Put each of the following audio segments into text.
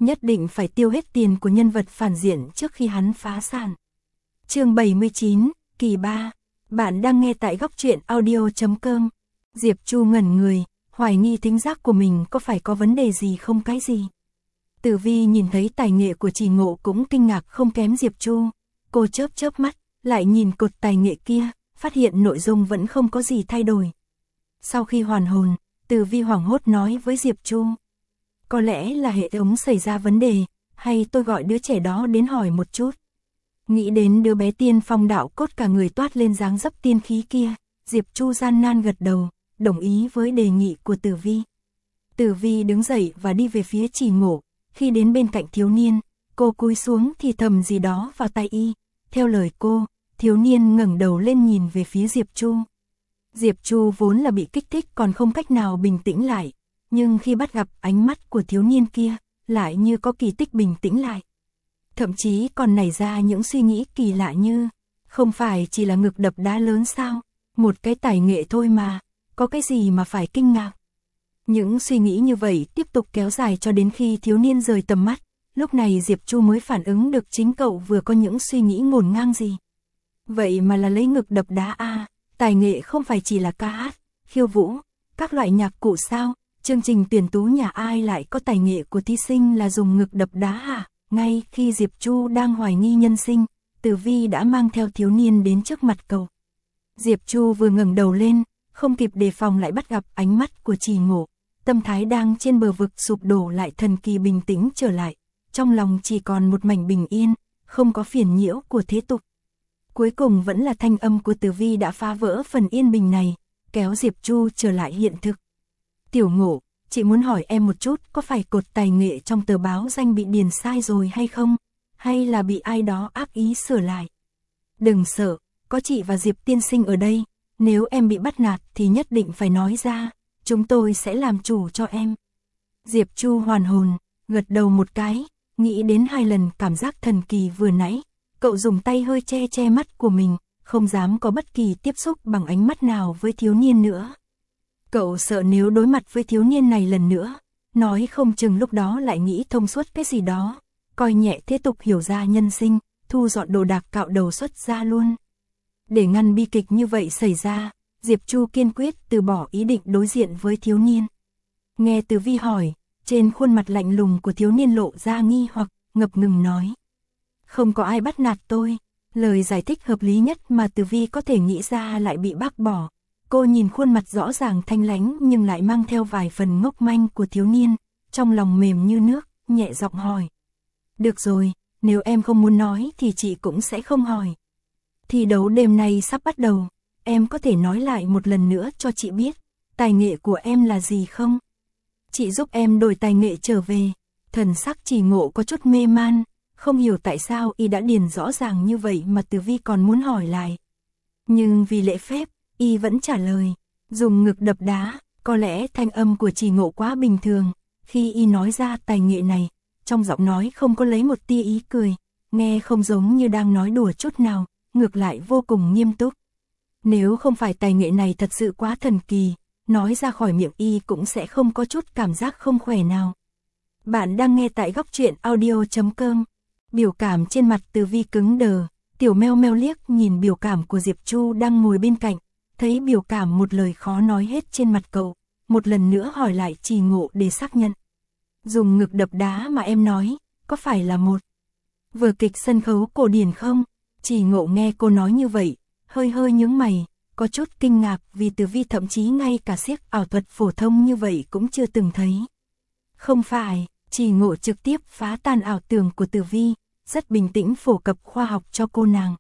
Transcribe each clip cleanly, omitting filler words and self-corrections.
nhất định phải tiêu hết tiền của nhân vật phản diện trước khi hắn phá sản. Chương 79, kỳ 3. Bạn đang nghe tại góc truyện audio.com. Diệp Chu ngẩn người, hoài nghi thính giác của mình có phải có vấn đề gì không cái gì. Tử Vi nhìn thấy tài nghệ của Trì Ngộ cũng kinh ngạc không kém Diệp Chu. Cô chớp chớp mắt, lại nhìn cột tài nghệ kia, phát hiện nội dung vẫn không có gì thay đổi. Sau khi hoàn hồn, Tử Vi hoảng hốt nói với Diệp Chu. Có lẽ là hệ thống xảy ra vấn đề, hay tôi gọi đứa trẻ đó đến hỏi một chút. Nghĩ đến đứa bé tiên phong đạo cốt cả người toát lên dáng dấp tiên khí kia, Diệp Chu gian nan gật đầu, đồng ý với đề nghị của Tử Vi. Tử Vi đứng dậy và đi về phía Trì Ngộ, khi đến bên cạnh thiếu niên, cô cúi xuống thì thầm gì đó vào tai y. Theo lời cô, thiếu niên ngẩng đầu lên nhìn về phía Diệp Chu. Diệp Chu vốn là bị kích thích còn không cách nào bình tĩnh lại, nhưng khi bắt gặp ánh mắt của thiếu niên kia, lại như có kỳ tích bình tĩnh lại. Thậm chí còn nảy ra những suy nghĩ kỳ lạ như, không phải chỉ là ngực đập đá lớn sao, một cái tài nghệ thôi mà, có cái gì mà phải kinh ngạc. Những suy nghĩ như vậy tiếp tục kéo dài cho đến khi thiếu niên rời tầm mắt, lúc này Diệp Chu mới phản ứng được chính cậu vừa có những suy nghĩ ngổn ngang gì. Vậy mà là lấy ngực đập đá à, tài nghệ không phải chỉ là ca hát, khiêu vũ, các loại nhạc cụ sao, chương trình tuyển tú nhà ai lại có tài nghệ của thí sinh là dùng ngực đập đá à? Ngay khi Diệp Chu đang hoài nghi nhân sinh, Tử Vi đã mang theo thiếu niên đến trước mặt cậu. Diệp Chu vừa ngẩng đầu lên, không kịp đề phòng lại bắt gặp ánh mắt của Trì Ngộ, tâm thái đang trên bờ vực sụp đổ lại thần kỳ bình tĩnh trở lại, trong lòng chỉ còn một mảnh bình yên, không có phiền nhiễu của thế tục. Cuối cùng vẫn là thanh âm của Tử Vi đã phá vỡ phần yên bình này, kéo Diệp Chu trở lại hiện thực. Tiểu Ngộ, chị muốn hỏi em một chút, có phải cột tài nghệ trong tờ báo danh bị điền sai rồi hay không? Hay là bị ai đó ác ý sửa lại? Đừng sợ, có chị và Diệp tiên sinh ở đây, nếu em bị bắt nạt thì nhất định phải nói ra, chúng tôi sẽ làm chủ cho em. Diệp Chu hoàn hồn, gật đầu một cái, nghĩ đến 2 lần cảm giác thần kỳ vừa nãy, cậu dùng tay hơi che che mắt của mình, không dám có bất kỳ tiếp xúc bằng ánh mắt nào với thiếu niên nữa. Cậu sợ nếu đối mặt với thiếu niên này lần nữa, nói không chừng lúc đó lại nghĩ thông suốt cái gì đó, coi nhẹ thế tục hiểu ra nhân sinh, thu dọn đồ đạc cạo đầu xuất ra luôn. Để ngăn bi kịch như vậy xảy ra, Diệp Chu kiên quyết từ bỏ ý định đối diện với thiếu niên. Nghe Tử Vi hỏi, trên khuôn mặt lạnh lùng của thiếu niên lộ ra nghi hoặc, ngập ngừng nói. Không có ai bắt nạt tôi. Lời giải thích hợp lý nhất mà Tử Vi có thể nghĩ ra lại bị bác bỏ. Cô nhìn khuôn mặt rõ ràng thanh lãnh nhưng lại mang theo vài phần ngốc manh của thiếu niên, trong lòng mềm như nước, nhẹ giọng hỏi. Được rồi, nếu em không muốn nói thì chị cũng sẽ không hỏi. Thi đấu đêm nay sắp bắt đầu, em có thể nói lại một lần nữa cho chị biết, tài nghệ của em là gì không? Chị giúp em đổi tài nghệ trở về. Thần sắc Trì Ngộ có chút mê man, không hiểu tại sao y đã điền rõ ràng như vậy mà Tử Vi còn muốn hỏi lại. Nhưng vì lễ phép, y vẫn trả lời, dùng ngực đập đá. Có lẽ thanh âm của Trì Ngộ quá bình thường, khi y nói ra tài nghệ này, trong giọng nói không có lấy một tia ý cười, nghe không giống như đang nói đùa chút nào, ngược lại vô cùng nghiêm túc. Nếu không phải tài nghệ này thật sự quá thần kỳ, nói ra khỏi miệng y cũng sẽ không có chút cảm giác không khỏe nào. Bạn đang nghe tại góc truyện audio.com. Biểu cảm trên mặt Tử Vi cứng đờ, tiểu meo meo liếc nhìn biểu cảm của Diệp Chu đang ngồi bên cạnh, thấy biểu cảm một lời khó nói hết trên mặt cậu, một lần nữa hỏi lại Trì Ngộ để xác nhận. Dùng ngực đập đá mà em nói, có phải là một vở kịch sân khấu cổ điển không? Trì Ngộ nghe cô nói như vậy, hơi hơi nhướng mày, có chút kinh ngạc vì Tử Vi thậm chí ngay cả xiếc ảo thuật phổ thông như vậy cũng chưa từng thấy. Không phải, Trì Ngộ trực tiếp phá tan ảo tưởng của Tử Vi, rất bình tĩnh phổ cập khoa học cho cô nàng.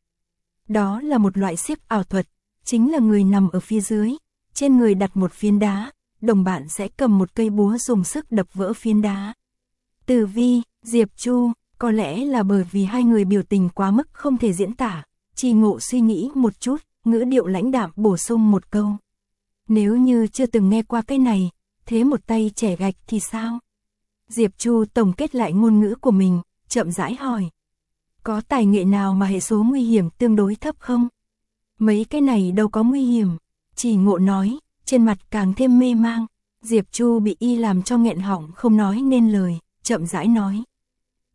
Đó là một loại xiếc ảo thuật, chính là người nằm ở phía dưới, trên người đặt một phiến đá, đồng bạn sẽ cầm một cây búa dùng sức đập vỡ phiến đá. Tử Vi, Diệp Chu, có lẽ là bởi vì hai người biểu tình quá mức không thể diễn tả, Trì Ngộ suy nghĩ một chút, ngữ điệu lãnh đạm bổ sung một câu. Nếu như chưa từng nghe qua cái này, thế một tay trẻ gạch thì sao? Diệp Chu tổng kết lại ngôn ngữ của mình, chậm rãi hỏi. Có tài nghệ nào mà hệ số nguy hiểm tương đối thấp không? Mấy cái này đâu có nguy hiểm. Trì Ngộ nói, trên mặt càng thêm mê mang. Diệp Chu bị y làm cho nghẹn họng không nói nên lời, chậm rãi nói.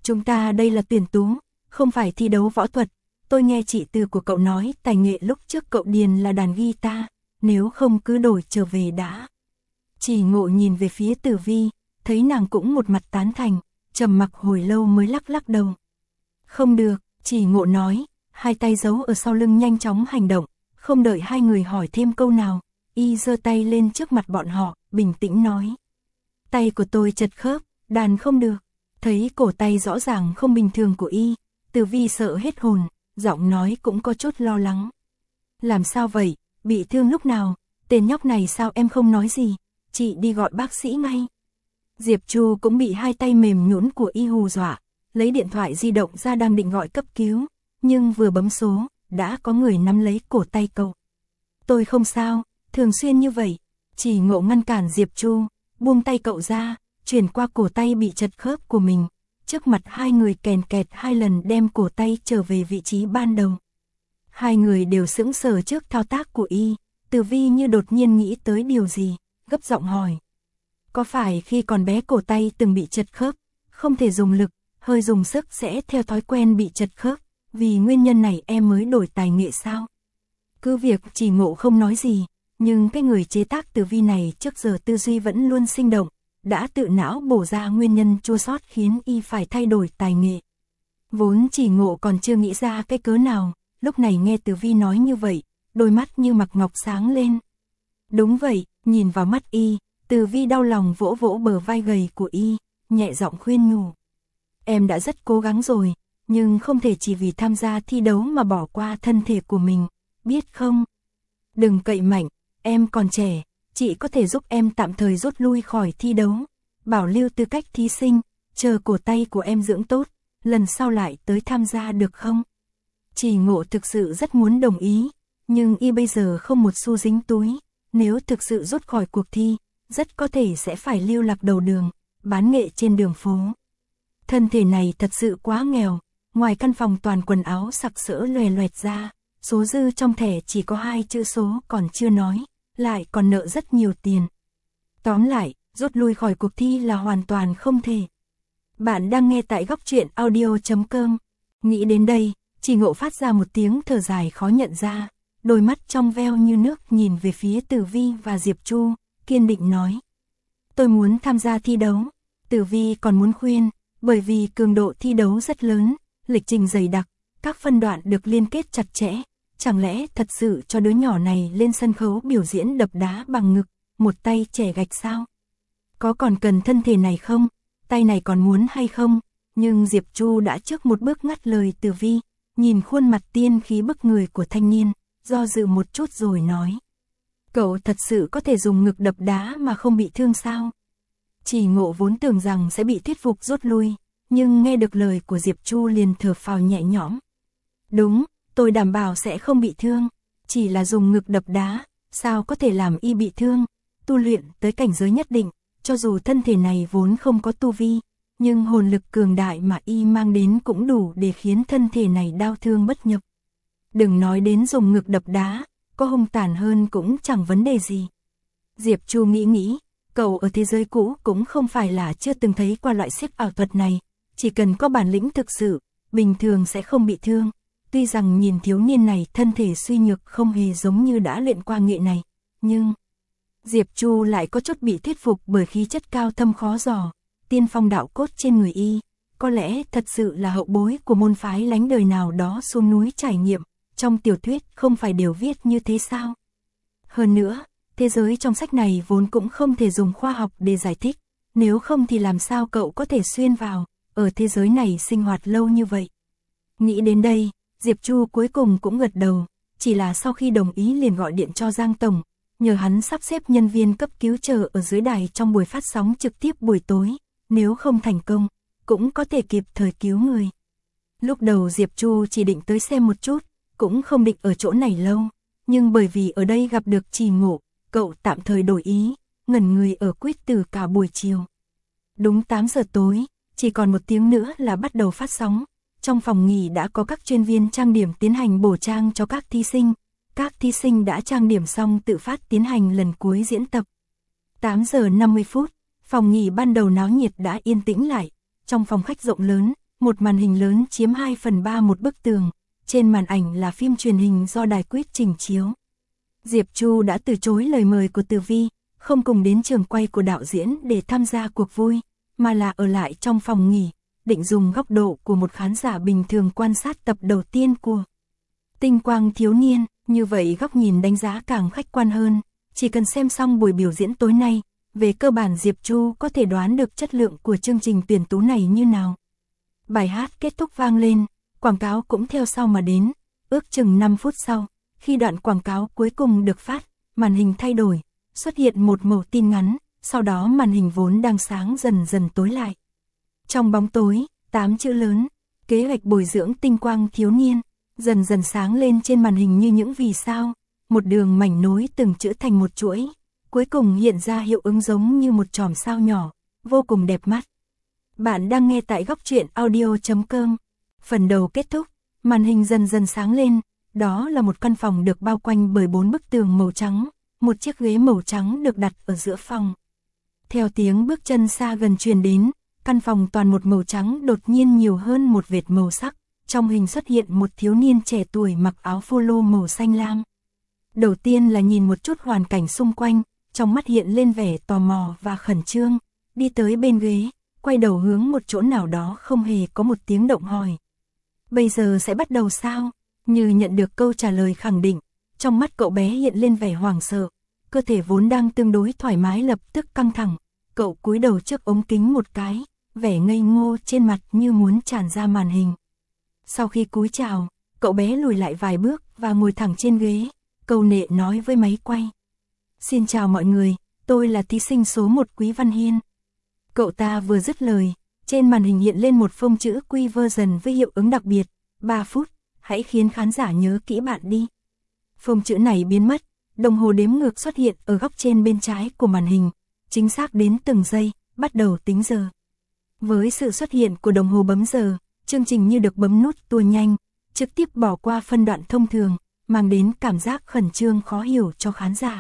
Chúng ta đây là tuyển tú, không phải thi đấu võ thuật. Tôi nghe chị Từ của cậu nói tài nghệ lúc trước cậu điền là đàn guitar, nếu không cứ đổi trở về đã. Chỉ Ngộ nhìn về phía Tử Vi, thấy nàng cũng một mặt tán thành, trầm mặc hồi lâu mới lắc lắc đầu. Không được, Chỉ Ngộ nói, hai tay giấu ở sau lưng nhanh chóng hành động, không đợi hai người hỏi thêm câu nào, y giơ tay lên trước mặt bọn họ, bình tĩnh nói. Tay của tôi chật khớp, đàn không được. Thấy cổ tay rõ ràng không bình thường của y, Tử Vi sợ hết hồn, giọng nói cũng có chút lo lắng. Làm sao vậy, bị thương lúc nào, tên nhóc này sao em không nói gì, chị đi gọi bác sĩ ngay. Diệp Chu cũng bị hai tay mềm nhũn của y hù dọa, lấy điện thoại di động ra đang định gọi cấp cứu, nhưng vừa bấm số, đã có người nắm lấy cổ tay cậu. Tôi không sao, thường xuyên như vậy. Chỉ Ngộ ngăn cản Diệp Chu, buông tay cậu ra, chuyển qua cổ tay bị chật khớp của mình. Trước mặt hai người kèn kẹt hai lần đem cổ tay trở về vị trí ban đầu. Hai người đều sững sờ trước thao tác của y, Tử Vi như đột nhiên nghĩ tới điều gì, gấp giọng hỏi. Có phải khi còn bé cổ tay từng bị chật khớp, không thể dùng lực, hơi dùng sức sẽ theo thói quen bị chật khớp, vì nguyên nhân này em mới đổi tài nghệ sao? Cứ việc Chỉ Ngộ không nói gì, nhưng cái người chế tác Tử Vi này trước giờ tư duy vẫn luôn sinh động, đã tự não bổ ra nguyên nhân chua xót khiến y phải thay đổi tài nghệ. Vốn Chỉ Ngộ còn chưa nghĩ ra cái cớ nào, lúc này nghe Tử Vi nói như vậy, đôi mắt như mặc ngọc sáng lên. Đúng vậy, nhìn vào mắt y, Tử Vi đau lòng vỗ vỗ bờ vai gầy của y, nhẹ giọng khuyên nhủ. Em đã rất cố gắng rồi, nhưng không thể chỉ vì tham gia thi đấu mà bỏ qua thân thể của mình, biết không? Đừng cậy mạnh, em còn trẻ, chị có thể giúp em tạm thời rút lui khỏi thi đấu, bảo lưu tư cách thí sinh, chờ cổ tay của em dưỡng tốt, lần sau lại tới tham gia được không? Chỉ Ngộ thực sự rất muốn đồng ý, nhưng y bây giờ không một xu dính túi, nếu thực sự rút khỏi cuộc thi, rất có thể sẽ phải lưu lạc đầu đường, bán nghệ trên đường phố. Thân thể này thật sự quá nghèo, ngoài căn phòng toàn quần áo sặc sỡ loè loẹt ra, số dư trong thẻ chỉ có 2 chữ số còn chưa nói, lại còn nợ rất nhiều tiền. Tóm lại, rút lui khỏi cuộc thi là hoàn toàn không thể. Bạn đang nghe tại góc truyện audio.com. Nghĩ đến đây, Chỉ Ngộ phát ra một tiếng thở dài khó nhận ra, đôi mắt trong veo như nước nhìn về phía Tử Vi và Diệp Chu, kiên định nói. Tôi muốn tham gia thi đấu. Tử Vi còn muốn khuyên, bởi vì cường độ thi đấu rất lớn, lịch trình dày đặc, các phân đoạn được liên kết chặt chẽ. Chẳng lẽ thật sự cho đứa nhỏ này lên sân khấu biểu diễn đập đá bằng ngực, một tay chẻ gạch sao? Có còn cần thân thể này không? Tay này còn muốn hay không? Nhưng Diệp Chu đã trước một bước ngắt lời Tử Vi, nhìn khuôn mặt tiên khí bức người của thanh niên, do dự một chút rồi nói. Cậu thật sự có thể dùng ngực đập đá mà không bị thương sao? Chỉ Ngộ vốn tưởng rằng sẽ bị thuyết phục rút lui, nhưng nghe được lời của Diệp Chu liền thở phào nhẹ nhõm. Đúng, tôi đảm bảo sẽ không bị thương, chỉ là dùng ngực đập đá, sao có thể làm y bị thương? Tu luyện tới cảnh giới nhất định, cho dù thân thể này vốn không có tu vi, nhưng hồn lực cường đại mà y mang đến cũng đủ để khiến thân thể này đau thương bất nhập. Đừng nói đến dùng ngực đập đá, có hung tàn hơn cũng chẳng vấn đề gì. Diệp Chu nghĩ, cậu ở thế giới cũ cũng không phải là chưa từng thấy qua loại xếp ảo thuật này, chỉ cần có bản lĩnh thực sự, bình thường sẽ không bị thương. Tuy rằng nhìn thiếu niên này thân thể suy nhược không hề giống như đã luyện qua nghệ này, nhưng Diệp Chu lại có chút bị thuyết phục bởi khí chất cao thâm khó dò, tiên phong đạo cốt trên người y, có lẽ thật sự là hậu bối của môn phái lánh đời nào đó xuống núi trải nghiệm, trong tiểu thuyết không phải đều viết như thế sao? Hơn nữa, thế giới trong sách này vốn cũng không thể dùng khoa học để giải thích, nếu không thì làm sao cậu có thể xuyên vào, ở thế giới này sinh hoạt lâu như vậy. Nghĩ đến đây, Diệp Chu cuối cùng cũng gật đầu, chỉ là sau khi đồng ý liền gọi điện cho Giang Tổng, nhờ hắn sắp xếp nhân viên cấp cứu chờ ở dưới đài trong buổi phát sóng trực tiếp buổi tối, nếu không thành công, cũng có thể kịp thời cứu người. Lúc đầu Diệp Chu chỉ định tới xem một chút, cũng không định ở chỗ này lâu, nhưng bởi vì ở đây gặp được Chỉ Ngộ, cậu tạm thời đổi ý, ngẩn người ở Quyết Tử cả buổi chiều. Đúng 8 giờ tối, chỉ còn 1 tiếng nữa là bắt đầu phát sóng. Trong phòng nghỉ đã có các chuyên viên trang điểm tiến hành bổ trang cho các thí sinh. Các thí sinh đã trang điểm xong tự phát tiến hành lần cuối diễn tập. 8 giờ 50 phút, phòng nghỉ ban đầu náo nhiệt đã yên tĩnh lại. Trong phòng khách rộng lớn, một màn hình lớn chiếm 2/3 một bức tường, trên màn ảnh là phim truyền hình do đài quyết trình chiếu. Diệp Chu đã từ chối lời mời của Từ Vi, không cùng đến trường quay của đạo diễn để tham gia cuộc vui, mà là ở lại trong phòng nghỉ, định dùng góc độ của một khán giả bình thường quan sát tập đầu tiên của Tinh Quang Thiếu Niên, như vậy góc nhìn đánh giá càng khách quan hơn, chỉ cần xem xong buổi biểu diễn tối nay, về cơ bản Diệp Chu có thể đoán được chất lượng của chương trình tuyển tú này như nào. Bài hát kết thúc vang lên, quảng cáo cũng theo sau mà đến, ước chừng 5 phút sau, khi đoạn quảng cáo cuối cùng được phát, màn hình thay đổi, xuất hiện một mẩu tin ngắn, sau đó màn hình vốn đang sáng dần dần tối lại. Trong bóng tối, 8 chữ lớn, kế hoạch bồi dưỡng tinh quang thiếu niên, dần dần sáng lên trên màn hình như những vì sao, một đường mảnh nối từng chữ thành một chuỗi, cuối cùng hiện ra hiệu ứng giống như một chòm sao nhỏ, vô cùng đẹp mắt. Bạn đang nghe tại góc truyện audio.com. Phần đầu kết thúc, màn hình dần dần sáng lên, đó là một căn phòng được bao quanh bởi 4 bức tường màu trắng, một chiếc ghế màu trắng được đặt ở giữa phòng. Theo tiếng bước chân xa gần truyền đến, căn phòng toàn một màu trắng đột nhiên nhiều hơn một vệt màu sắc, trong hình xuất hiện một thiếu niên trẻ tuổi mặc áo polo màu xanh lam. Đầu tiên là nhìn một chút hoàn cảnh xung quanh, trong mắt hiện lên vẻ tò mò và khẩn trương, đi tới bên ghế, quay đầu hướng một chỗ nào đó không hề có một tiếng động hỏi. Bây giờ sẽ bắt đầu sao? Như nhận được câu trả lời khẳng định, trong mắt cậu bé hiện lên vẻ hoảng sợ, cơ thể vốn đang tương đối thoải mái lập tức căng thẳng, cậu cúi đầu trước ống kính một cái, vẻ ngây ngô trên mặt như muốn tràn ra màn hình. Sau khi cúi chào, cậu bé lùi lại vài bước và ngồi thẳng trên ghế, câu nệ nói với máy quay. Xin chào mọi người, tôi là thí sinh số 1 Quý Văn Hiên. Cậu ta vừa dứt lời, trên màn hình hiện lên một phông chữ Q version với hiệu ứng đặc biệt, 3 phút, hãy khiến khán giả nhớ kỹ bạn đi. Phông chữ này biến mất, đồng hồ đếm ngược xuất hiện ở góc trên bên trái của màn hình, chính xác đến từng giây, bắt đầu tính giờ. Với sự xuất hiện của đồng hồ bấm giờ, chương trình như được bấm nút tua nhanh, trực tiếp bỏ qua phân đoạn thông thường, mang đến cảm giác khẩn trương khó hiểu cho khán giả.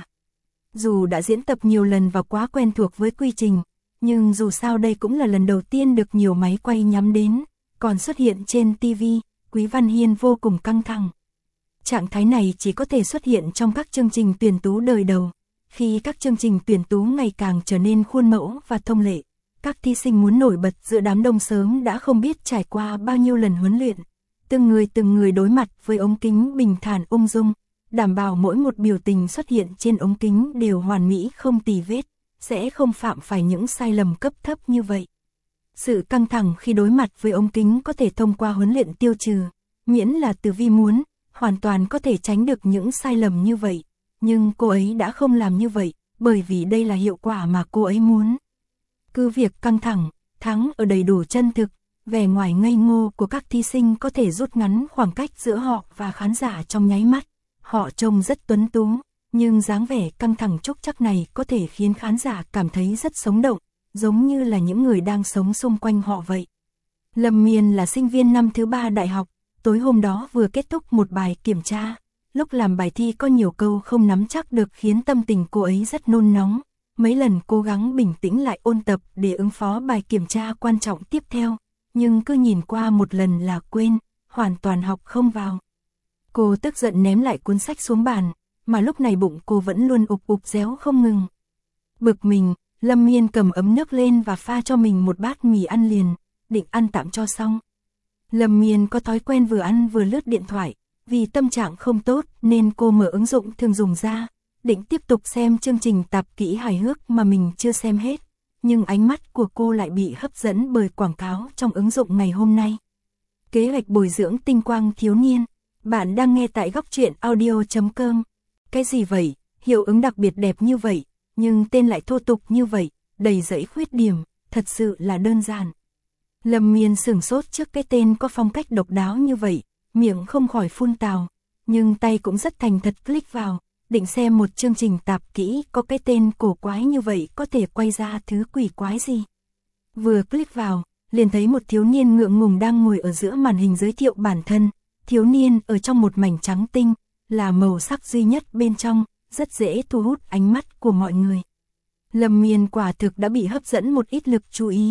Dù đã diễn tập nhiều lần và quá quen thuộc với quy trình, nhưng dù sao đây cũng là lần đầu tiên được nhiều máy quay nhắm đến, còn xuất hiện trên TV, Quý Văn Hiên vô cùng căng thẳng. Trạng thái này chỉ có thể xuất hiện trong các chương trình tuyển tú đời đầu, khi các chương trình tuyển tú ngày càng trở nên khuôn mẫu và thông lệ. Các thí sinh muốn nổi bật giữa đám đông sớm đã không biết trải qua bao nhiêu lần huấn luyện, từng người đối mặt với ống kính bình thản ung dung, đảm bảo mỗi một biểu tình xuất hiện trên ống kính đều hoàn mỹ không tì vết, sẽ không phạm phải những sai lầm cấp thấp như vậy. Sự căng thẳng khi đối mặt với ống kính có thể thông qua huấn luyện tiêu trừ, miễn là Từ Vi muốn, hoàn toàn có thể tránh được những sai lầm như vậy, nhưng cô ấy đã không làm như vậy, bởi vì đây là hiệu quả mà cô ấy muốn. Cứ việc căng thẳng, thắng ở đầy đủ chân thực, vẻ ngoài ngây ngô của các thí sinh có thể rút ngắn khoảng cách giữa họ và khán giả trong nháy mắt. Họ trông rất tuấn tú, nhưng dáng vẻ căng thẳng trúc trắc này có thể khiến khán giả cảm thấy rất sống động, giống như là những người đang sống xung quanh họ vậy. Lâm Miên là sinh viên năm thứ 3 đại học, tối hôm đó vừa kết thúc một bài kiểm tra. Lúc làm bài thi có nhiều câu không nắm chắc được khiến tâm tình cô ấy rất nôn nóng. Mấy lần cố gắng bình tĩnh lại ôn tập để ứng phó bài kiểm tra quan trọng tiếp theo, nhưng cứ nhìn qua một lần là quên, hoàn toàn học không vào. Cô tức giận ném lại cuốn sách xuống bàn, mà lúc này bụng cô vẫn luôn ục ục réo không ngừng. Bực mình, Lâm Miên cầm ấm nước lên và pha cho mình một bát mì ăn liền, định ăn tạm cho xong. Lâm Miên có thói quen vừa ăn vừa lướt điện thoại, vì tâm trạng không tốt nên cô mở ứng dụng thường dùng ra, định tiếp tục xem chương trình tạp kỹ hài hước mà mình chưa xem hết, nhưng ánh mắt của cô lại bị hấp dẫn bởi quảng cáo trong ứng dụng ngày hôm nay. Kế hoạch bồi dưỡng tinh quang thiếu niên. Bạn đang nghe tại góc truyện audio.com. Cái gì vậy? Hiệu ứng đặc biệt đẹp như vậy, nhưng tên lại thô tục như vậy, đầy dẫy khuyết điểm, thật sự là đơn giản. Lâm Miên sửng sốt trước cái tên có phong cách độc đáo như vậy, miệng không khỏi phun tào, nhưng tay cũng rất thành thật click vào, định xem một chương trình tạp kỹ có cái tên cổ quái như vậy có thể quay ra thứ quỷ quái gì. Vừa click vào, liền thấy một thiếu niên ngượng ngùng đang ngồi ở giữa màn hình giới thiệu bản thân. Thiếu niên ở trong một mảnh trắng tinh, là màu sắc duy nhất bên trong, rất dễ thu hút ánh mắt của mọi người. Lâm Miên quả thực đã bị hấp dẫn một ít lực chú ý,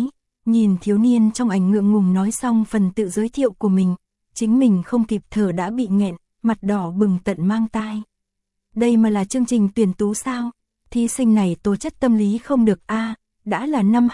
Nhìn thiếu niên trong ảnh ngượng ngùng nói xong phần tự giới thiệu của mình, chính mình không kịp thở đã bị nghẹn, mặt đỏ bừng tận mang tai. Đây mà là chương trình tuyển tú sao? Thí sinh này tố chất tâm lý không được a, đã là năm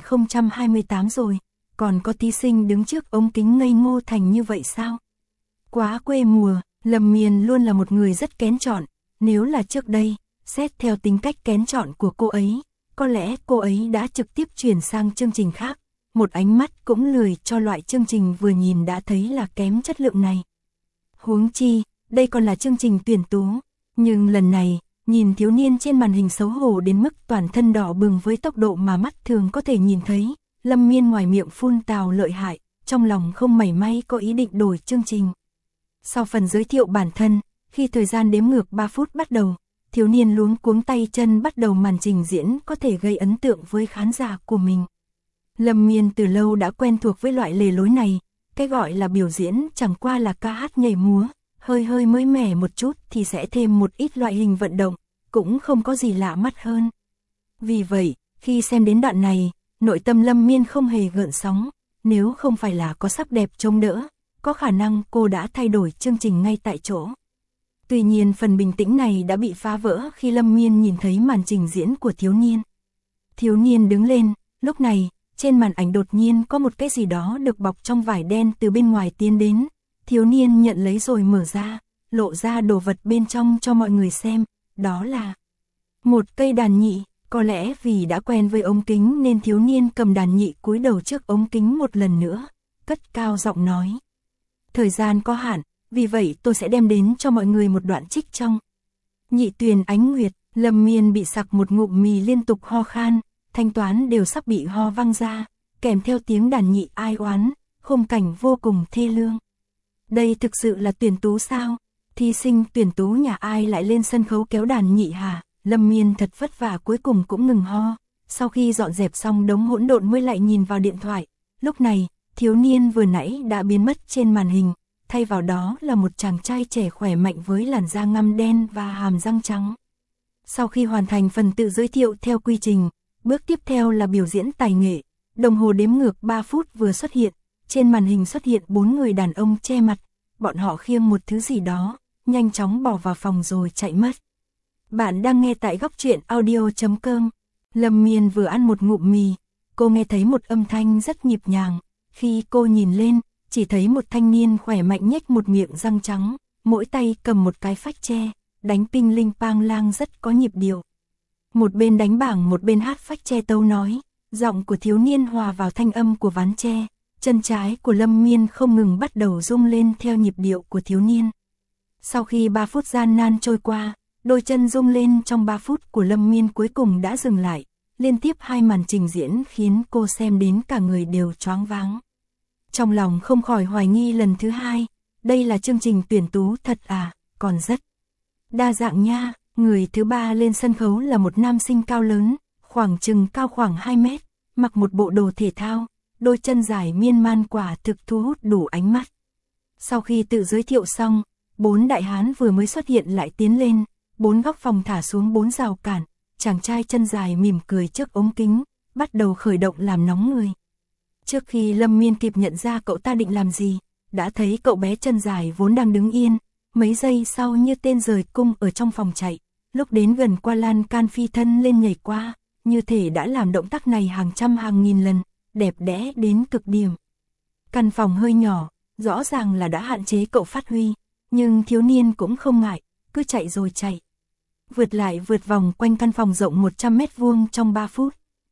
2028 rồi, còn có thí sinh đứng trước ống kính ngây ngô thành như vậy sao? Quá quê mùa, Lâm Miên luôn là một người rất kén chọn, nếu là trước đây, xét theo tính cách kén chọn của cô ấy, có lẽ cô ấy đã trực tiếp chuyển sang chương trình khác, một ánh mắt cũng lười cho loại chương trình vừa nhìn đã thấy là kém chất lượng này. Huống chi, đây còn là chương trình tuyển tú, nhưng lần này, nhìn thiếu niên trên màn hình xấu hổ đến mức toàn thân đỏ bừng với tốc độ mà mắt thường có thể nhìn thấy, Lâm Miên ngoài miệng phun tào lợi hại, trong lòng không mảy may có ý định đổi chương trình. Sau phần giới thiệu bản thân, khi thời gian đếm ngược 3 phút bắt đầu, thiếu niên luống cuống tay chân bắt đầu màn trình diễn có thể gây ấn tượng với khán giả của mình. Lâm Miên từ lâu đã quen thuộc với loại lề lối này, cái gọi là biểu diễn chẳng qua là ca hát nhảy múa, hơi mới mẻ một chút thì sẽ thêm một ít loại hình vận động, cũng không có gì lạ mắt hơn. Vì vậy, khi xem đến đoạn này, nội tâm Lâm Miên không hề gợn sóng, nếu không phải là có sắc đẹp chống đỡ, có khả năng cô đã thay đổi chương trình ngay tại chỗ. Tuy nhiên phần bình tĩnh này đã bị phá vỡ khi Lâm Miên nhìn thấy màn trình diễn của thiếu niên. Thiếu niên đứng lên, lúc này, trên màn ảnh đột nhiên có một cái gì đó được bọc trong vải đen từ bên ngoài tiến đến. Thiếu niên nhận lấy rồi mở ra, lộ ra đồ vật bên trong cho mọi người xem, đó là một cây đàn nhị. Có lẽ vì đã quen với ống kính nên thiếu niên cầm đàn nhị cúi đầu trước ống kính một lần nữa, cất cao giọng nói. Thời gian có hạn, vì vậy tôi sẽ đem đến cho mọi người một đoạn trích trong Nhị Tuyền Ánh Nguyệt. Lâm Miên bị sặc một ngụm mì liên tục ho khan, thanh toán đều sắp bị ho văng ra, kèm theo tiếng đàn nhị ai oán, khung cảnh vô cùng thê lương. Đây thực sự là tuyển tú sao? Thí sinh tuyển tú nhà ai lại lên sân khấu kéo đàn nhị hả? Lâm Miên thật vất vả cuối cùng cũng ngừng ho, sau khi dọn dẹp xong đống hỗn độn mới lại nhìn vào điện thoại. Lúc này, thiếu niên vừa nãy đã biến mất trên màn hình, thay vào đó là một chàng trai trẻ khỏe mạnh với làn da ngăm đen và hàm răng trắng. Sau khi hoàn thành phần tự giới thiệu theo quy trình, bước tiếp theo là biểu diễn tài nghệ. Đồng hồ đếm ngược 3 phút vừa xuất hiện, trên màn hình xuất hiện 4 người đàn ông che mặt, bọn họ khiêng một thứ gì đó, nhanh chóng bỏ vào phòng rồi chạy mất. Bạn đang nghe tại góc truyện audio.com. Lâm Miên vừa ăn một ngụm mì, cô nghe thấy một âm thanh rất nhịp nhàng. Khi cô nhìn lên, chỉ thấy một thanh niên khỏe mạnh nhếch một miệng răng trắng, mỗi tay cầm một cái phách tre, đánh ping linh pang lang rất có nhịp điệu. Một bên đánh bảng một bên hát phách tre tấu nói, giọng của thiếu niên hòa vào thanh âm của ván tre, chân trái của Lâm Miên không ngừng bắt đầu rung lên theo nhịp điệu của thiếu niên. Sau khi 3 phút gian nan trôi qua, đôi chân rung lên trong 3 phút của Lâm Miên cuối cùng đã dừng lại, liên tiếp 2 màn trình diễn khiến cô xem đến cả người đều choáng váng. Trong lòng không khỏi hoài nghi lần thứ 2, đây là chương trình tuyển tú thật à, còn rất đa dạng nha. Người thứ 3 lên sân khấu là một nam sinh cao lớn, khoảng chừng cao khoảng 2 mét, mặc một bộ đồ thể thao, đôi chân dài miên man quả thực thu hút đủ ánh mắt. Sau khi tự giới thiệu xong, 4 đại hán vừa mới xuất hiện lại tiến lên, 4 góc phòng thả xuống 4 rào cản, chàng trai chân dài mỉm cười trước ống kính, bắt đầu khởi động làm nóng người. Trước khi Lâm Miên kịp nhận ra cậu ta định làm gì, đã thấy cậu bé chân dài vốn đang đứng yên, mấy giây sau như tên rời cung ở trong phòng chạy, lúc đến gần qua lan can phi thân lên nhảy qua, như thể đã làm động tác này hàng trăm hàng nghìn lần, đẹp đẽ đến cực điểm. Căn phòng hơi nhỏ, rõ ràng là đã hạn chế cậu phát huy, nhưng thiếu niên cũng không ngại, cứ chạy rồi chạy. Vượt lại vượt vòng quanh căn phòng rộng 100 mét vuông trong 3 phút.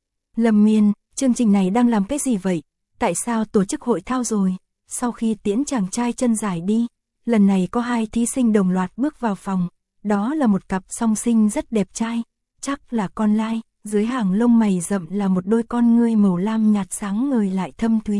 Lâm Miên, chương trình này đang làm cái gì vậy? Tại sao tổ chức hội thao rồi? Sau khi tiễn chàng trai chân dài đi, lần này có 2 thí sinh đồng loạt bước vào phòng. Đó là một cặp song sinh rất đẹp trai, chắc là con lai, dưới hàng lông mày rậm là một đôi con ngươi màu lam nhạt sáng ngời lại thâm thúy.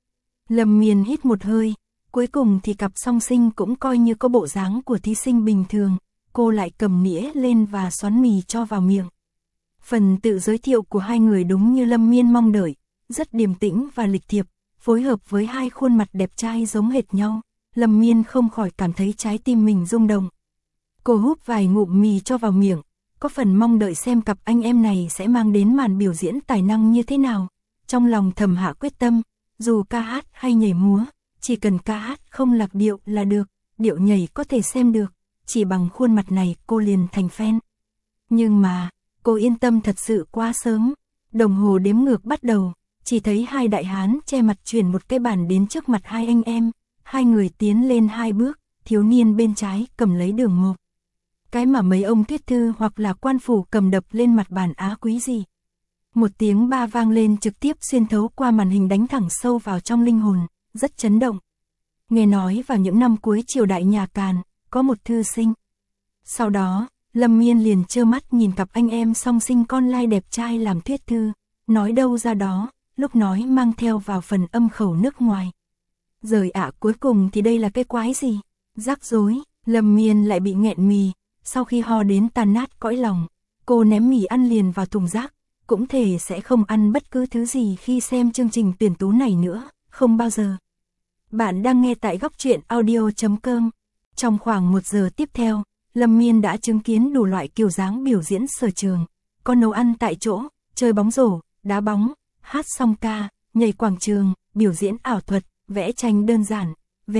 Lâm Miên hít một hơi, cuối cùng thì cặp song sinh cũng coi như có bộ dáng của thí sinh bình thường, cô lại cầm nĩa lên và xoắn mì cho vào miệng. Phần tự giới thiệu của 2 người đúng như Lâm Miên mong đợi, rất điềm tĩnh và lịch thiệp, phối hợp với 2 khuôn mặt đẹp trai giống hệt nhau, Lâm Miên không khỏi cảm thấy trái tim mình rung động. Cô húp vài ngụm mì cho vào miệng, có phần mong đợi xem cặp anh em này sẽ mang đến màn biểu diễn tài năng như thế nào. trong lòng thầm hạ quyết tâm, dù ca hát hay nhảy múa, chỉ cần ca hát không lạc điệu là được, điệu nhảy có thể xem được, chỉ bằng khuôn mặt này cô liền thành fan. Nhưng mà, cô yên tâm thật sự quá sớm, đồng hồ đếm ngược bắt đầu, chỉ thấy hai đại hán che mặt chuyển một cái bàn đến trước mặt hai anh em, hai người tiến lên hai bước, thiếu niên bên trái cầm lấy đường mộc. Cái mà mấy ông thuyết thư hoặc là quan phủ cầm đập lên mặt bàn á quý gì. Một tiếng ba vang lên trực tiếp xuyên thấu qua màn hình đánh thẳng sâu vào trong linh hồn, rất chấn động. Nghe nói vào những năm cuối triều đại nhà Càn, có một thư sinh. Sau đó, Lâm Miên liền trơ mắt nhìn cặp anh em song sinh con lai đẹp trai làm thuyết thư, nói đâu ra đó, lúc nói mang theo vào phần âm khẩu nước ngoài. Rời ạ cuối cùng thì đây là cái quái gì? Rắc rối, Lâm Miên lại bị nghẹn mì, sau khi ho đến tan nát cõi lòng, cô ném mì ăn liền vào thùng rác, cũng thể sẽ không ăn bất cứ thứ gì khi xem chương trình tuyển tú này nữa, không bao giờ. Bạn đang nghe tại góc truyện audio.com. Trong khoảng 1 giờ tiếp theo, Lâm Miên đã chứng kiến đủ loại kiểu dáng biểu diễn sở trường, có nấu ăn tại chỗ, chơi bóng rổ, đá bóng, hát song ca, nhảy quảng trường, biểu diễn ảo thuật, vẽ tranh đơn giản,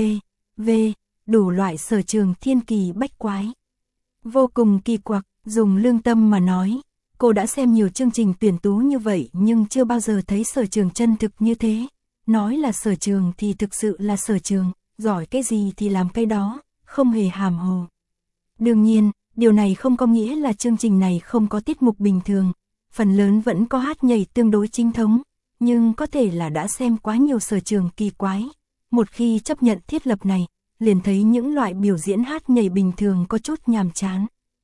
đủ loại sở trường thiên kỳ bách quái. Vô cùng kỳ quặc, dùng lương tâm mà nói, cô đã xem nhiều chương trình tuyển tú như vậy nhưng chưa bao giờ thấy sở trường chân thực như thế. Nói là sở trường thì thực sự là sở trường, giỏi cái gì thì làm cái đó, không hề hàm hồ. Đương nhiên, điều này không có nghĩa là chương trình này không có tiết mục bình thường, phần lớn vẫn có hát nhảy tương đối chính thống, nhưng có thể là đã xem quá nhiều sở trường kỳ quái. Một khi chấp nhận thiết lập này, liền thấy những loại biểu diễn hát nhảy bình thường có chút nhàm chán.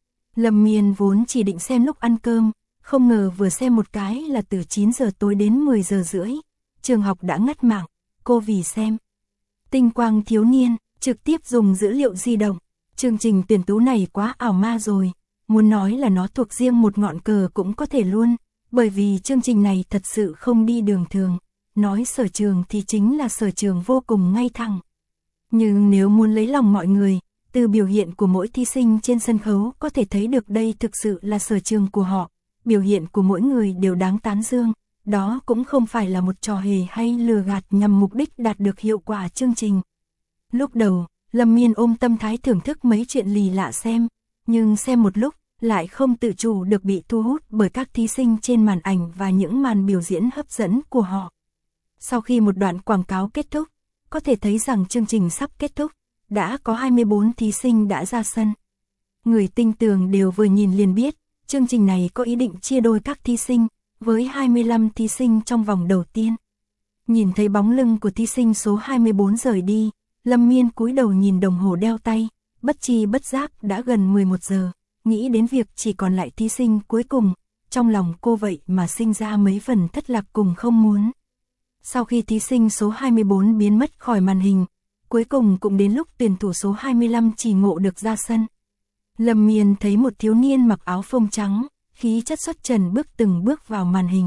Lâm Miên vốn chỉ định xem lúc ăn cơm, không ngờ vừa xem một cái là từ 9 giờ tối đến 10 giờ rưỡi. Trường học đã ngắt mạng, cô vì xem Tinh quang thiếu niên, trực tiếp dùng dữ liệu di động. Chương trình tuyển tú này quá ảo ma rồi, muốn nói là nó thuộc riêng một ngọn cờ cũng có thể luôn, bởi vì chương trình này thật sự không đi đường thường. Nói sở trường thì chính là sở trường vô cùng ngay thẳng. Nhưng nếu muốn lấy lòng mọi người, từ biểu hiện của mỗi thí sinh trên sân khấu có thể thấy được đây thực sự là sở trường của họ. Biểu hiện của mỗi người đều đáng tán dương. Đó cũng không phải là một trò hề hay lừa gạt nhằm mục đích đạt được hiệu quả chương trình. Lúc đầu, Lâm Miên ôm tâm thái thưởng thức mấy chuyện lì lạ xem, nhưng xem một lúc, lại không tự chủ được bị thu hút bởi các thí sinh trên màn ảnh và những màn biểu diễn hấp dẫn của họ. Sau khi một đoạn quảng cáo kết thúc, có thể thấy rằng chương trình sắp kết thúc, đã có 24 thí sinh đã ra sân. Người tinh tường đều vừa nhìn liền biết, chương trình này có ý định chia đôi các thí sinh, với 25 thí sinh trong vòng đầu tiên. Nhìn thấy bóng lưng của thí sinh số 24 rời đi, Lâm Miên cúi đầu nhìn đồng hồ đeo tay, bất tri bất giác đã gần 11 giờ, nghĩ đến việc chỉ còn lại thí sinh cuối cùng, trong lòng cô vậy mà sinh ra mấy phần thất lạc cùng không muốn. Sau khi thí sinh số 24 biến mất khỏi màn hình, cuối cùng cũng đến lúc tuyển thủ số 25 Chỉ Ngộ được ra sân. Lâm Miên thấy một thiếu niên mặc áo phông trắng, khí chất xuất trần từng bước vào màn hình.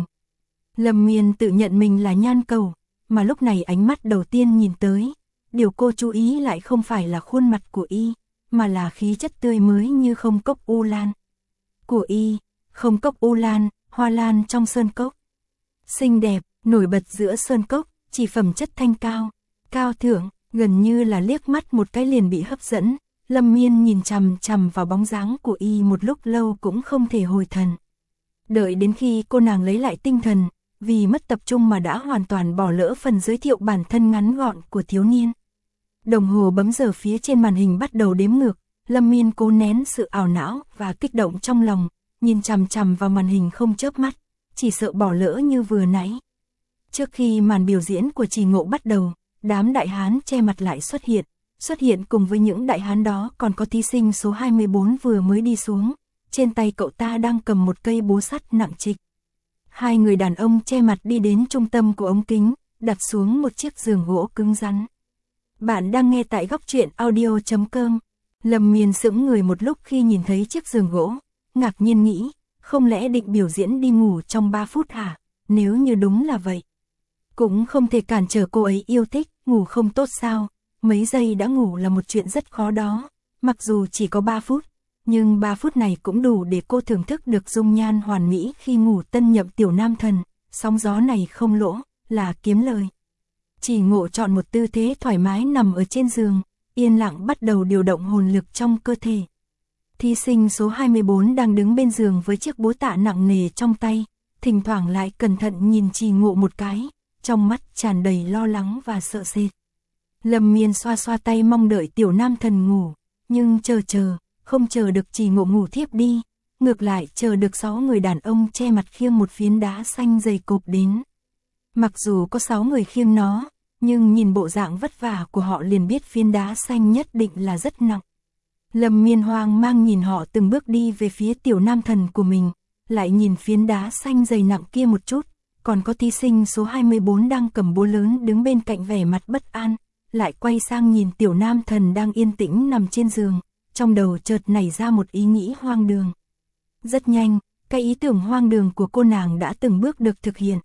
Lâm Miên tự nhận mình là nhan cầu, mà lúc này ánh mắt đầu tiên nhìn tới, điều cô chú ý lại không phải là khuôn mặt của y, mà là khí chất tươi mới như không cốc u lan. Của y, không cốc u lan, hoa lan trong sơn cốc. Xinh đẹp, nổi bật giữa sơn cốc, chỉ phẩm chất thanh cao, cao thượng, gần như là liếc mắt một cái liền bị hấp dẫn. Lâm Miên nhìn chằm chằm vào bóng dáng của y một lúc lâu cũng không thể hồi thần. Đợi đến khi cô nàng lấy lại tinh thần, vì mất tập trung mà đã hoàn toàn bỏ lỡ phần giới thiệu bản thân ngắn gọn của thiếu niên. Đồng hồ bấm giờ phía trên màn hình bắt đầu đếm ngược, Lâm Miên cố nén sự ảo não và kích động trong lòng, nhìn chằm chằm vào màn hình không chớp mắt, chỉ sợ bỏ lỡ như vừa nãy. Trước khi màn biểu diễn của Chỉ Ngộ bắt đầu, đám đại hán che mặt lại xuất hiện cùng với những đại hán đó còn có thí sinh số 24 vừa mới đi xuống, trên tay cậu ta đang cầm một cây búa sắt nặng trịch. Hai người đàn ông che mặt đi đến trung tâm của ống kính, đặt xuống một chiếc giường gỗ cứng rắn. Bạn đang nghe tại góc truyện audio.com. Lâm Miên sững người một lúc khi nhìn thấy chiếc giường gỗ, ngạc nhiên nghĩ, không lẽ định biểu diễn đi ngủ trong 3 phút hả? Nếu như đúng là vậy, cũng không thể cản trở cô ấy yêu thích, ngủ không tốt sao? Mấy giây đã ngủ là một chuyện rất khó đó, mặc dù chỉ có 3 phút, nhưng 3 phút này cũng đủ để cô thưởng thức được dung nhan hoàn mỹ khi ngủ tân nhậm tiểu nam thần, sóng gió này không lỗ, là kiếm lời. Chỉ Ngộ chọn một tư thế thoải mái nằm ở trên giường, yên lặng bắt đầu điều động hồn lực trong cơ thể. Thí sinh số 24 đang đứng bên giường với chiếc búa tạ nặng nề trong tay, thỉnh thoảng lại cẩn thận nhìn Chỉ Ngộ một cái, trong mắt tràn đầy lo lắng và sợ sệt. Lâm Miên xoa xoa tay mong đợi tiểu nam thần ngủ, nhưng không chờ được Chỉ Ngộ ngủ thiếp đi, ngược lại chờ được 6 người đàn ông che mặt khiêng một phiến đá xanh dày cộp đến. Mặc dù có 6 người khiêng nó, nhưng nhìn bộ dạng vất vả của họ liền biết phiến đá xanh nhất định là rất nặng. Lâm Miên hoang mang nhìn họ từng bước đi về phía tiểu nam thần của mình, lại nhìn phiến đá xanh dày nặng kia một chút, còn có thí sinh số 24 đang cầm búa lớn đứng bên cạnh vẻ mặt bất an, lại quay sang nhìn tiểu nam thần đang yên tĩnh nằm trên giường, trong đầu chợt nảy ra một ý nghĩ hoang đường. Rất nhanh, cái ý tưởng hoang đường của cô nàng đã từng bước được thực hiện.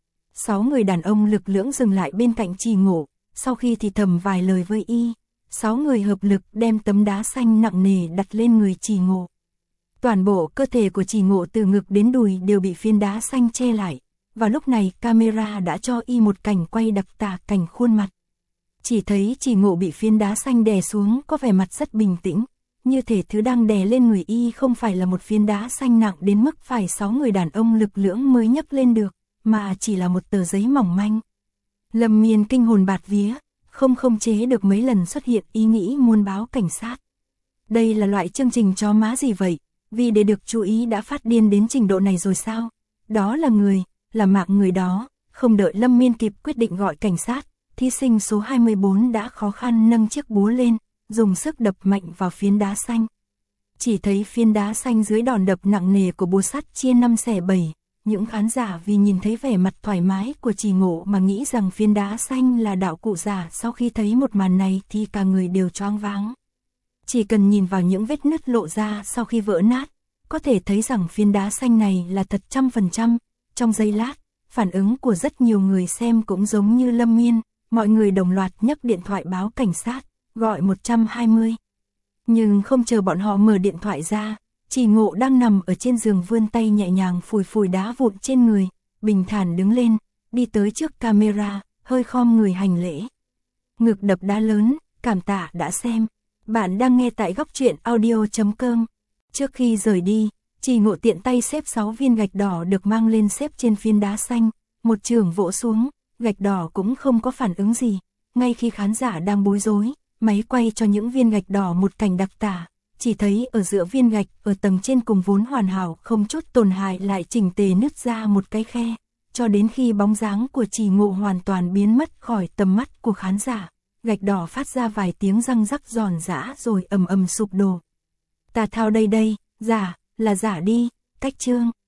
6 người đàn ông lực lưỡng dừng lại bên cạnh Chỉ Ngộ, sau khi thì thầm vài lời với y, 6 người hợp lực đem tấm đá xanh nặng nề đặt lên người Chỉ Ngộ. Toàn bộ cơ thể của Chỉ Ngộ từ ngực đến đùi đều bị phiến đá xanh che lại, và lúc này camera đã cho y một cảnh quay đặc tả cảnh khuôn mặt. Chỉ thấy Chỉ Ngộ bị phiến đá xanh đè xuống có vẻ mặt rất bình tĩnh, như thể thứ đang đè lên người y không phải là một phiến đá xanh nặng đến mức phải 6 người đàn ông lực lưỡng mới nhấc lên được, mà chỉ là một tờ giấy mỏng manh. Lâm Miên kinh hồn bạt vía, không chế được mấy lần xuất hiện ý nghĩ muốn báo cảnh sát. Đây là loại chương trình chó má gì vậy, vì để được chú ý đã phát điên đến trình độ này rồi sao? Đó là mạng người đó, không đợi Lâm Miên kịp quyết định gọi cảnh sát, thí sinh số 24 đã khó khăn nâng chiếc búa lên, dùng sức đập mạnh vào phiến đá xanh. Chỉ thấy phiến đá xanh dưới đòn đập nặng nề của búa sắt chia 5 xẻ 7, những khán giả vì nhìn thấy vẻ mặt thoải mái của Chỉ Ngộ mà nghĩ rằng phiến đá xanh là đạo cụ giả, sau khi thấy một màn này thì cả người đều choáng váng. Chỉ cần nhìn vào những vết nứt lộ ra sau khi vỡ nát, có thể thấy rằng phiến đá xanh này là thật 100%. Trong giây lát, phản ứng của rất nhiều người xem cũng giống như Lâm Miên, mọi người đồng loạt nhấc điện thoại báo cảnh sát, gọi 120. Nhưng không chờ bọn họ mở điện thoại ra, Chỉ Ngộ đang nằm ở trên giường vươn tay nhẹ nhàng phủi đá vụn trên người, bình thản đứng lên, đi tới trước camera, hơi khom người hành lễ. Ngực đập đá lớn, cảm tạ đã xem. Bạn đang nghe tại góc truyện audio.com. Trước khi rời đi, Chỉ Ngộ tiện tay xếp 6 viên gạch đỏ được mang lên xếp trên phiến đá xanh, một chưởng vỗ xuống, gạch đỏ cũng không có phản ứng gì. Ngay khi khán giả đang bối rối, máy quay cho những viên gạch đỏ một cảnh đặc tả, chỉ thấy ở giữa viên gạch ở tầng trên cùng vốn hoàn hảo không chút tổn hại lại chỉnh tề nứt ra một cái khe, cho đến khi bóng dáng của Chỉ Ngộ hoàn toàn biến mất khỏi tầm mắt của khán giả, gạch đỏ phát ra vài tiếng răng rắc giòn giã rồi ầm ầm sụp đổ. Tà thao đây, giả, là giả đi, cách chương.